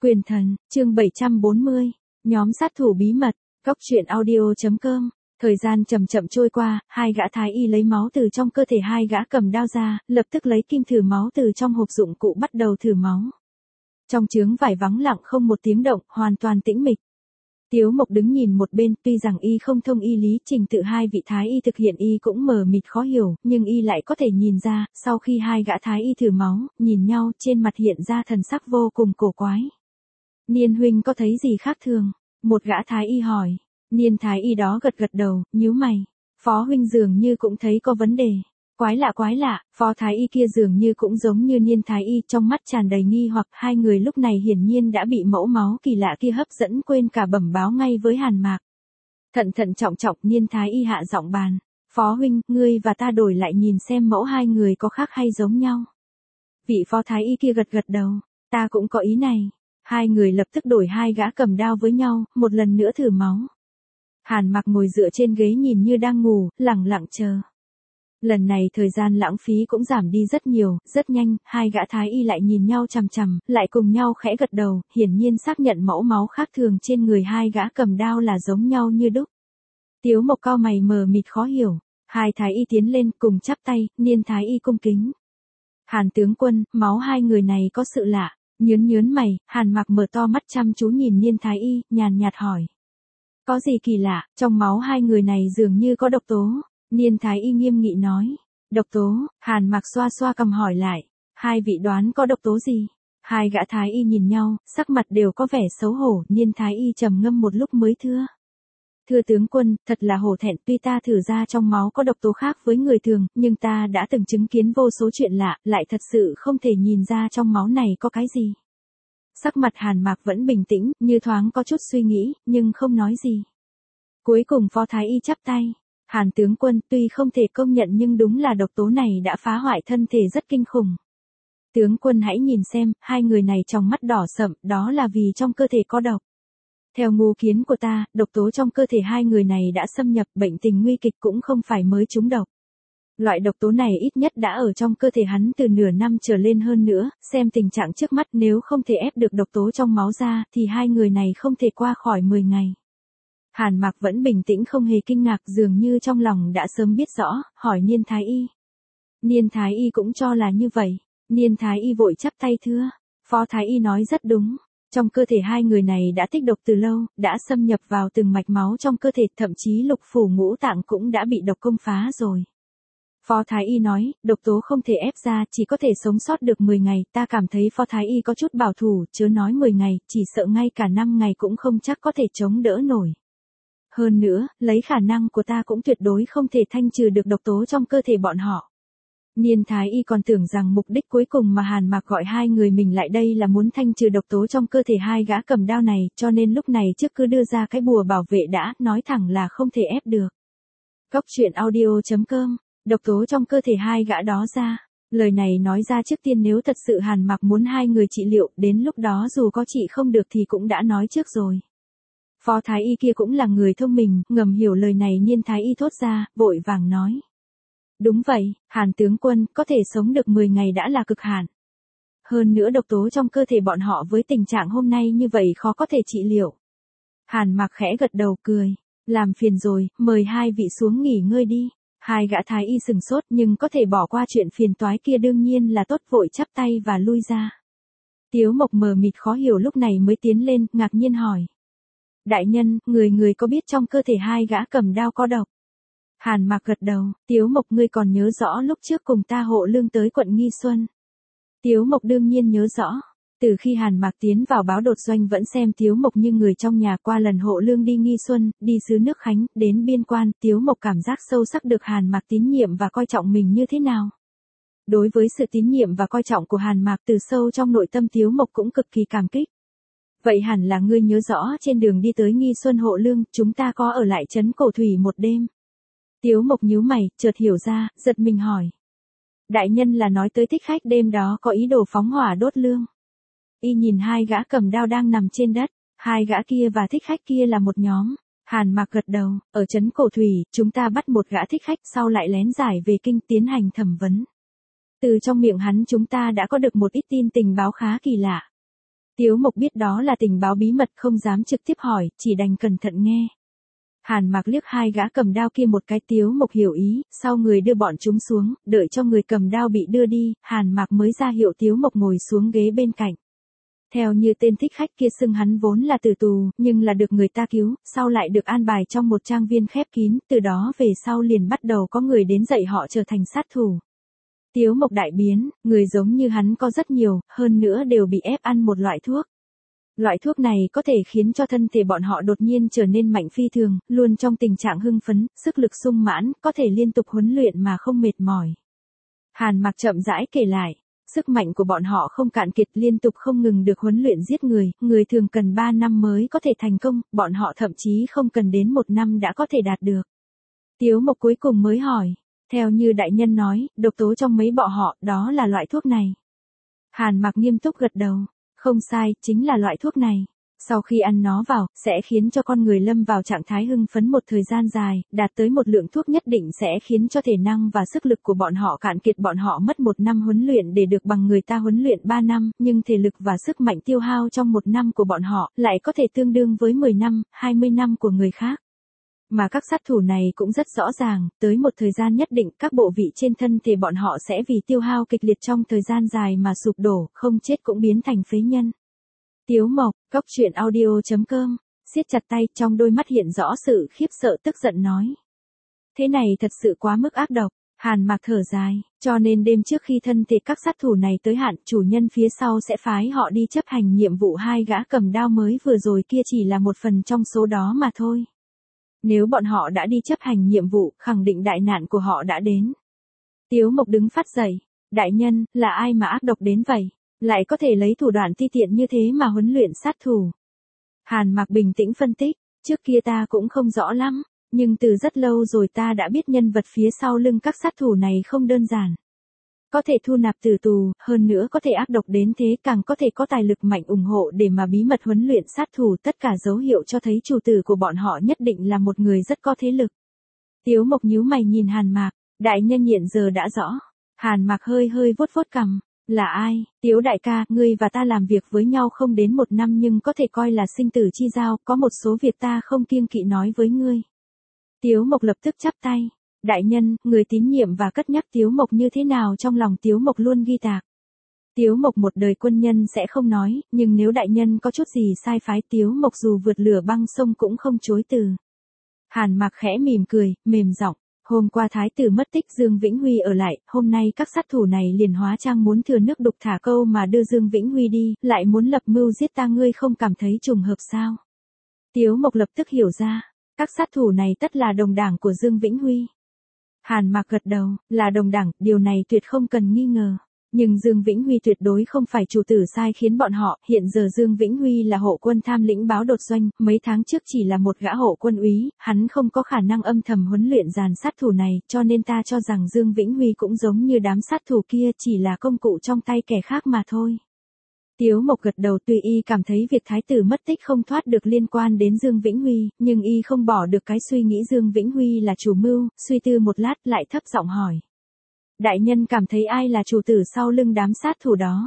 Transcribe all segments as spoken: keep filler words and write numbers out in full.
Quyền thần, chương bảy trăm bốn mươi, nhóm sát thủ bí mật, góc truyện audio.com. Thời gian chậm chậm trôi qua, hai gã thái y lấy máu từ trong cơ thể hai gã cầm đao ra, lập tức lấy kim thử máu từ trong hộp dụng cụ bắt đầu thử máu. Trong chướng vải vắng lặng không một tiếng động, hoàn toàn tĩnh mịch. Tiếu Mộc đứng nhìn một bên, tuy rằng y không thông y lý trình tự hai vị thái y thực hiện y cũng mờ mịt khó hiểu, nhưng y lại có thể nhìn ra, sau khi hai gã thái y thử máu, nhìn nhau, trên mặt hiện ra thần sắc vô cùng cổ quái. Niên huynh có thấy gì khác thường? Một gã thái y hỏi. Niên thái y đó gật gật đầu, nhíu mày. Phó huynh dường như cũng thấy có vấn đề. Quái lạ quái lạ, phó thái y kia dường như cũng giống như niên thái y, trong mắt tràn đầy nghi hoặc. Hai người lúc này hiển nhiên đã bị mẫu máu kỳ lạ kia hấp dẫn, quên cả bẩm báo ngay với Hàn Mạc. Thận thận trọng trọng, niên thái y hạ giọng bàn. Phó huynh, ngươi và ta đổi lại nhìn xem mẫu hai người có khác hay giống nhau. Vị phó thái y kia gật gật đầu. Ta cũng có ý này. Hai người lập tức đổi hai gã cầm đao với nhau, một lần nữa thử máu. Hàn Mạc ngồi dựa trên ghế nhìn như đang ngủ, lẳng lặng chờ. Lần này thời gian lãng phí cũng giảm đi rất nhiều, rất nhanh, hai gã thái y lại nhìn nhau chằm chằm, lại cùng nhau khẽ gật đầu, hiển nhiên xác nhận mẫu máu khác thường trên người hai gã cầm đao là giống nhau như đúc. Tiếu Mộc cau mày mờ mịt khó hiểu, hai thái y tiến lên cùng chắp tay, niên thái y cung kính. Hàn tướng quân, máu hai người này có sự lạ. Nhớn nhớn mày, Hàn Mạc mở to mắt chăm chú nhìn niên thái y, nhàn nhạt hỏi. Có gì kỳ lạ, trong máu hai người này dường như có độc tố. Niên thái y nghiêm nghị nói. Độc tố, Hàn Mạc xoa xoa cầm hỏi lại. Hai vị đoán có độc tố gì? Hai gã thái y nhìn nhau, sắc mặt đều có vẻ xấu hổ. Niên thái y trầm ngâm một lúc mới thưa. Thưa tướng quân, thật là hổ thẹn, tuy ta thử ra trong máu có độc tố khác với người thường, nhưng ta đã từng chứng kiến vô số chuyện lạ, lại thật sự không thể nhìn ra trong máu này có cái gì. Sắc mặt Hàn Mạc vẫn bình tĩnh, như thoáng có chút suy nghĩ, nhưng không nói gì. Cuối cùng phó thái y chắp tay. Hàn tướng quân, tuy không thể công nhận nhưng đúng là độc tố này đã phá hoại thân thể rất kinh khủng. Tướng quân hãy nhìn xem, hai người này trong mắt đỏ sậm, đó là vì trong cơ thể có độc. Theo ngu kiến của ta, độc tố trong cơ thể hai người này đã xâm nhập, bệnh tình nguy kịch cũng không phải mới trúng độc. Loại độc tố này ít nhất đã ở trong cơ thể hắn từ nửa năm trở lên hơn nữa, xem tình trạng trước mắt nếu không thể ép được độc tố trong máu ra, thì hai người này không thể qua khỏi mười ngày. Hàn Mạc vẫn bình tĩnh không hề kinh ngạc, dường như trong lòng đã sớm biết rõ, hỏi Niên thái y. Niên thái y cũng cho là như vậy. Niên thái y vội chắp tay thưa. Phó thái y nói rất đúng. Trong cơ thể hai người này đã tích độc từ lâu, đã xâm nhập vào từng mạch máu trong cơ thể, thậm chí lục phủ ngũ tạng cũng đã bị độc công phá rồi. Phó thái y nói, độc tố không thể ép ra, chỉ có thể sống sót được mười ngày, ta cảm thấy phó thái y có chút bảo thủ, chớ nói mười ngày, chỉ sợ ngay cả năm ngày cũng không chắc có thể chống đỡ nổi. Hơn nữa, lấy khả năng của ta cũng tuyệt đối không thể thanh trừ được độc tố trong cơ thể bọn họ. Niên thái y còn tưởng rằng mục đích cuối cùng mà Hàn Mạc gọi hai người mình lại đây là muốn thanh trừ độc tố trong cơ thể hai gã cầm đao này, cho nên lúc này trước cứ đưa ra cái bùa bảo vệ đã, nói thẳng là không thể ép được. Góc truyện audio.com, độc tố trong cơ thể hai gã đó ra. Lời này nói ra trước tiên nếu thật sự Hàn Mạc muốn hai người trị liệu, đến lúc đó dù có trị không được thì cũng đã nói trước rồi. Phó thái y kia cũng là người thông minh, ngầm hiểu lời này niên thái y thốt ra, vội vàng nói. Đúng vậy, Hàn tướng quân, có thể sống được mười ngày đã là cực hạn. Hơn nữa độc tố trong cơ thể bọn họ với tình trạng hôm nay như vậy khó có thể trị liệu. Hàn Mạc khẽ gật đầu cười. Làm phiền rồi, mời hai vị xuống nghỉ ngơi đi. Hai gã thái y sừng sốt nhưng có thể bỏ qua chuyện phiền toái kia đương nhiên là tốt, vội chắp tay và lui ra. Tiếu Mộc mờ mịt khó hiểu lúc này mới tiến lên, ngạc nhiên hỏi. Đại nhân, người người có biết trong cơ thể hai gã cầm đao có độc? Hàn Mạc gật đầu. Tiếu Mộc, ngươi còn nhớ rõ lúc trước cùng ta hộ lương tới quận Nghi Xuân? Tiếu Mộc đương nhiên nhớ rõ. Từ khi Hàn Mạc tiến vào báo đột doanh vẫn xem Tiếu Mộc như người trong nhà, qua lần hộ lương đi Nghi Xuân, đi xứ nước Khánh, đến biên quan, Tiếu Mộc cảm giác sâu sắc được Hàn Mạc tín nhiệm và coi trọng mình như thế nào. Đối với sự tín nhiệm và coi trọng của Hàn Mạc từ sâu trong nội tâm Tiếu Mộc cũng cực kỳ cảm kích. Vậy hẳn là ngươi nhớ rõ trên đường đi tới Nghi Xuân hộ lương, chúng ta có ở lại trấn Cổ Thủy một đêm. Tiếu Mộc nhíu mày, chợt hiểu ra, giật mình hỏi. Đại nhân là nói tới thích khách đêm đó có ý đồ phóng hỏa đốt lương. Y nhìn hai gã cầm đao đang nằm trên đất, hai gã kia và thích khách kia là một nhóm. Hàn Mạc gật đầu, ở trấn Cổ Thủy, chúng ta bắt một gã thích khách sau lại lén giải về kinh tiến hành thẩm vấn. Từ trong miệng hắn chúng ta đã có được một ít tin tình báo khá kỳ lạ. Tiếu Mộc biết đó là tình báo bí mật không dám trực tiếp hỏi, chỉ đành cẩn thận nghe. Hàn Mạc liếc hai gã cầm đao kia một cái, Tiếu Mộc hiểu ý, sau người đưa bọn chúng xuống, đợi cho người cầm đao bị đưa đi, Hàn Mạc mới ra hiệu Tiếu Mộc ngồi xuống ghế bên cạnh. Theo như tên thích khách kia xưng hắn vốn là tử tù, nhưng là được người ta cứu, sau lại được an bài trong một trang viên khép kín, từ đó về sau liền bắt đầu có người đến dạy họ trở thành sát thủ. Tiếu Mộc đại biến, người giống như hắn có rất nhiều, hơn nữa đều bị ép ăn một loại thuốc. Loại thuốc này có thể khiến cho thân thể bọn họ đột nhiên trở nên mạnh phi thường, luôn trong tình trạng hưng phấn, sức lực sung mãn, có thể liên tục huấn luyện mà không mệt mỏi. Hàn Mạc chậm rãi kể lại, sức mạnh của bọn họ không cạn kiệt, liên tục không ngừng được huấn luyện giết người, người thường cần ba năm mới có thể thành công, bọn họ thậm chí không cần đến một năm đã có thể đạt được. Tiếu Mộc cuối cùng mới hỏi, theo như đại nhân nói, độc tố trong mấy bọ họ, đó là loại thuốc này. Hàn Mạc nghiêm túc gật đầu. Không sai, chính là loại thuốc này. Sau khi ăn nó vào, sẽ khiến cho con người lâm vào trạng thái hưng phấn một thời gian dài, đạt tới một lượng thuốc nhất định sẽ khiến cho thể năng và sức lực của bọn họ cạn kiệt, bọn họ mất một năm huấn luyện để được bằng người ta huấn luyện ba năm, nhưng thể lực và sức mạnh tiêu hao trong một năm của bọn họ lại có thể tương đương với mười năm, hai mươi năm của người khác. Mà các sát thủ này cũng rất rõ ràng, tới một thời gian nhất định các bộ vị trên thân thể bọn họ sẽ vì tiêu hao kịch liệt trong thời gian dài mà sụp đổ, không chết cũng biến thành phế nhân. Tiếu Mộc, Cốc Truyện Audio chấm com, siết chặt tay, trong đôi mắt hiện rõ sự khiếp sợ tức giận nói. Thế này thật sự quá mức ác độc. Hàn Mạc thở dài, cho nên đêm trước khi thân thể các sát thủ này tới hạn, chủ nhân phía sau sẽ phái họ đi chấp hành nhiệm vụ, hai gã cầm đao mới vừa rồi kia chỉ là một phần trong số đó mà thôi. Nếu bọn họ đã đi chấp hành nhiệm vụ, khẳng định đại nạn của họ đã đến. Tiếu Mộc đứng phát dậy, đại nhân, là ai mà ác độc đến vậy, lại có thể lấy thủ đoạn ti tiện như thế mà huấn luyện sát thủ. Hàn Mạc bình tĩnh phân tích, trước kia ta cũng không rõ lắm, nhưng từ rất lâu rồi ta đã biết nhân vật phía sau lưng các sát thủ này không đơn giản. Có thể thu nạp tử tù, hơn nữa có thể ác độc đến thế, càng có thể có tài lực mạnh ủng hộ để mà bí mật huấn luyện sát thủ, tất cả dấu hiệu cho thấy chủ tử của bọn họ nhất định là một người rất có thế lực. Tiếu Mộc nhíu mày nhìn Hàn Mạc, đại nhân hiện giờ đã rõ. Hàn Mạc hơi hơi vuốt vuốt cằm, là ai? Tiếu đại ca, ngươi và ta làm việc với nhau không đến một năm nhưng có thể coi là sinh tử chi giao, có một số việc ta không kiêng kỵ nói với ngươi. Tiếu Mộc lập tức chắp tay. Đại nhân, người tín nhiệm và cất nhắc Tiếu Mộc như thế nào trong lòng Tiếu Mộc luôn ghi tạc. Tiếu Mộc một đời quân nhân sẽ không nói, nhưng nếu đại nhân có chút gì sai phái, Tiếu Mộc dù vượt lửa băng sông cũng không chối từ. Hàn Mạc khẽ mỉm cười, mềm giọng, hôm qua thái tử mất tích, Dương Vĩnh Huy ở lại, hôm nay các sát thủ này liền hóa trang muốn thừa nước đục thả câu mà đưa Dương Vĩnh Huy đi, lại muốn lập mưu giết ta, ngươi không cảm thấy trùng hợp sao? Tiếu Mộc lập tức hiểu ra, các sát thủ này tất là đồng đảng của Dương Vĩnh Huy. Hàn Mạc gật đầu, là đồng đảng, điều này tuyệt không cần nghi ngờ. Nhưng Dương Vĩnh Huy tuyệt đối không phải chủ tử sai khiến bọn họ, hiện giờ Dương Vĩnh Huy là hộ quân tham lĩnh báo đột doanh, mấy tháng trước chỉ là một gã hộ quân úy, hắn không có khả năng âm thầm huấn luyện dàn sát thủ này, cho nên ta cho rằng Dương Vĩnh Huy cũng giống như đám sát thủ kia, chỉ là công cụ trong tay kẻ khác mà thôi. Tiếu Mộc gật đầu, tuy y cảm thấy việc thái tử mất tích không thoát được liên quan đến Dương Vĩnh Huy, nhưng y không bỏ được cái suy nghĩ Dương Vĩnh Huy là chủ mưu, suy tư một lát lại thấp giọng hỏi. Đại nhân cảm thấy ai là chủ tử sau lưng đám sát thủ đó?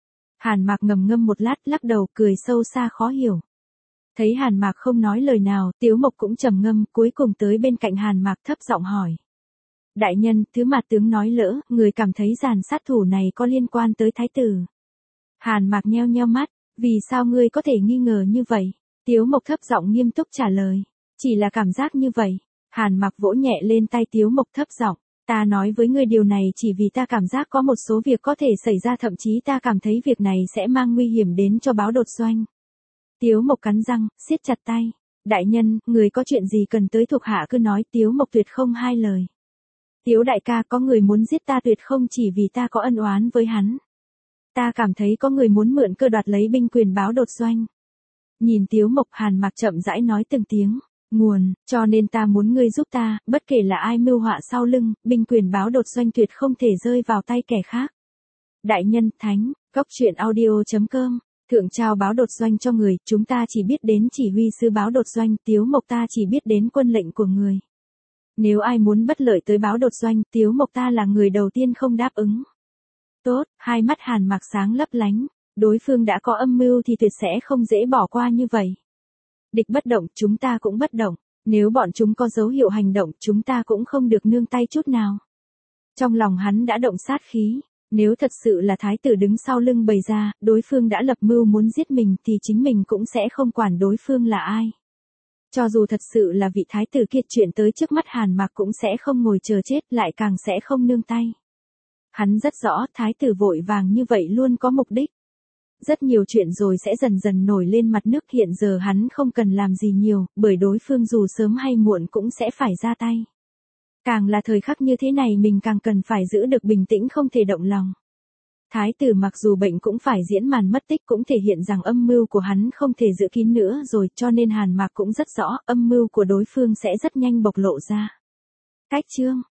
Hàn Mạc ngầm ngâm một lát, lắc đầu, cười sâu xa khó hiểu. Thấy Hàn Mạc không nói lời nào, Tiếu Mộc cũng trầm ngâm, cuối cùng tới bên cạnh Hàn Mạc thấp giọng hỏi. Đại nhân, thứ mà tướng nói lỡ, người cảm thấy dàn sát thủ này có liên quan tới thái tử. Hàn Mạc nheo nheo mắt, vì sao ngươi có thể nghi ngờ như vậy? Tiếu Mộc thấp giọng nghiêm túc trả lời. Chỉ là cảm giác như vậy. Hàn Mạc vỗ nhẹ lên tay Tiếu Mộc thấp giọng. Ta nói với ngươi điều này chỉ vì ta cảm giác có một số việc có thể xảy ra, thậm chí ta cảm thấy việc này sẽ mang nguy hiểm đến cho báo đột doanh. Tiếu Mộc cắn răng, siết chặt tay. Đại nhân, người có chuyện gì cần tới thuộc hạ cứ nói. Tiếu Mộc tuyệt không hai lời. Tiếu đại ca, có người muốn giết ta tuyệt không chỉ vì ta có ân oán với hắn. Ta cảm thấy có người muốn mượn cơ đoạt lấy binh quyền báo đột doanh. Nhìn Tiếu Mộc, Hàn Mạc chậm rãi nói từng tiếng. Nguồn, cho nên ta muốn ngươi giúp ta, bất kể là ai mưu họa sau lưng, binh quyền báo đột doanh tuyệt không thể rơi vào tay kẻ khác. Đại nhân, thánh, Cốc Truyện Audio chấm com, thượng trao báo đột doanh cho người, chúng ta chỉ biết đến chỉ huy sứ báo đột doanh, Tiếu Mộc ta chỉ biết đến quân lệnh của người. Nếu ai muốn bất lợi tới báo đột doanh, Tiếu Mộc ta là người đầu tiên không đáp ứng. Tốt, hai mắt Hàn Mạc sáng lấp lánh. Đối phương đã có âm mưu thì tuyệt sẽ không dễ bỏ qua như vậy. Địch bất động, chúng ta cũng bất động. Nếu bọn chúng có dấu hiệu hành động, chúng ta cũng không được nương tay chút nào. Trong lòng hắn đã động sát khí. Nếu thật sự là thái tử đứng sau lưng bày ra, đối phương đã lập mưu muốn giết mình thì chính mình cũng sẽ không quản đối phương là ai. Cho dù thật sự là vị thái tử kia chuyện tới trước mắt Hàn Mạc cũng sẽ không ngồi chờ chết, lại càng sẽ không nương tay. Hắn rất rõ thái tử vội vàng như vậy luôn có mục đích. Rất nhiều chuyện rồi sẽ dần dần nổi lên mặt nước, hiện giờ hắn không cần làm gì nhiều, bởi đối phương dù sớm hay muộn cũng sẽ phải ra tay. Càng là thời khắc như thế này mình càng cần phải giữ được bình tĩnh, không thể động lòng. Thái tử mặc dù bệnh cũng phải diễn màn mất tích, cũng thể hiện rằng âm mưu của hắn không thể giữ kín nữa rồi, cho nên Hàn Mạc cũng rất rõ âm mưu của đối phương sẽ rất nhanh bộc lộ ra. Cách chương